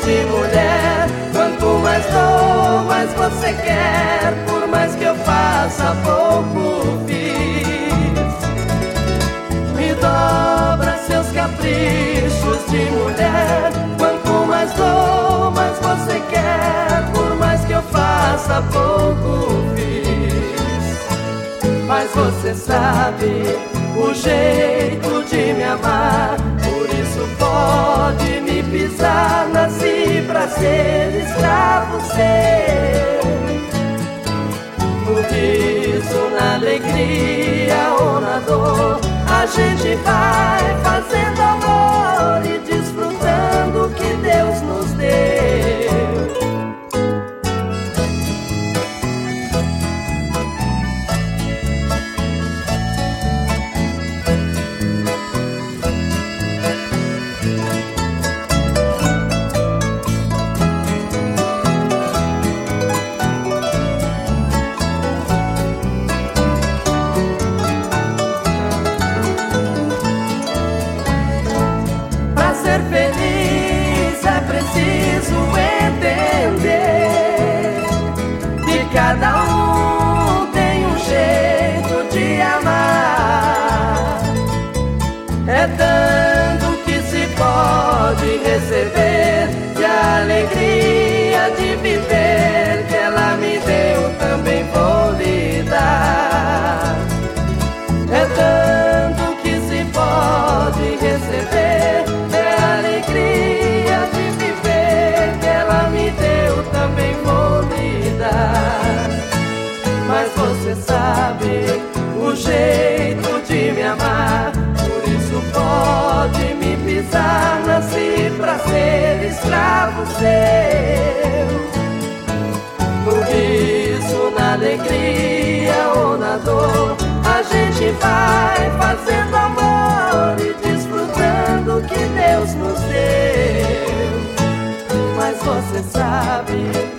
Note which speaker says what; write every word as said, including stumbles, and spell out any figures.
Speaker 1: de mulher. Quanto mais dou, mais você quer. Por mais que eu faça, pouco fiz. Me dobra seus caprichos de mulher. Quanto mais dou, mais você quer. Por mais que eu faça, pouco fiz. Mas você sabe o jeito de me amar, por isso pode me pisar. Nasci pra ser escravo seu. No riso, na alegria ou na dor, a gente vai fazendo amor e desfrutando o que Deus nos deu. Ser feliz é preciso entender que cada um tem um jeito de amar. É dando que se pode receber, e a alegria de viver que ela me deu também vou lhe dar. É dando que se pode receber, alegria de viver que ela me deu também vou lhe dar. Mas você sabe o jeito de me amar, por isso pode me pisar. Nasci pra ser escravo seu. No riso, na alegria ou na dor, a gente vai fazendo amor e desfrutando o que Deus nos deu. Mas você sabe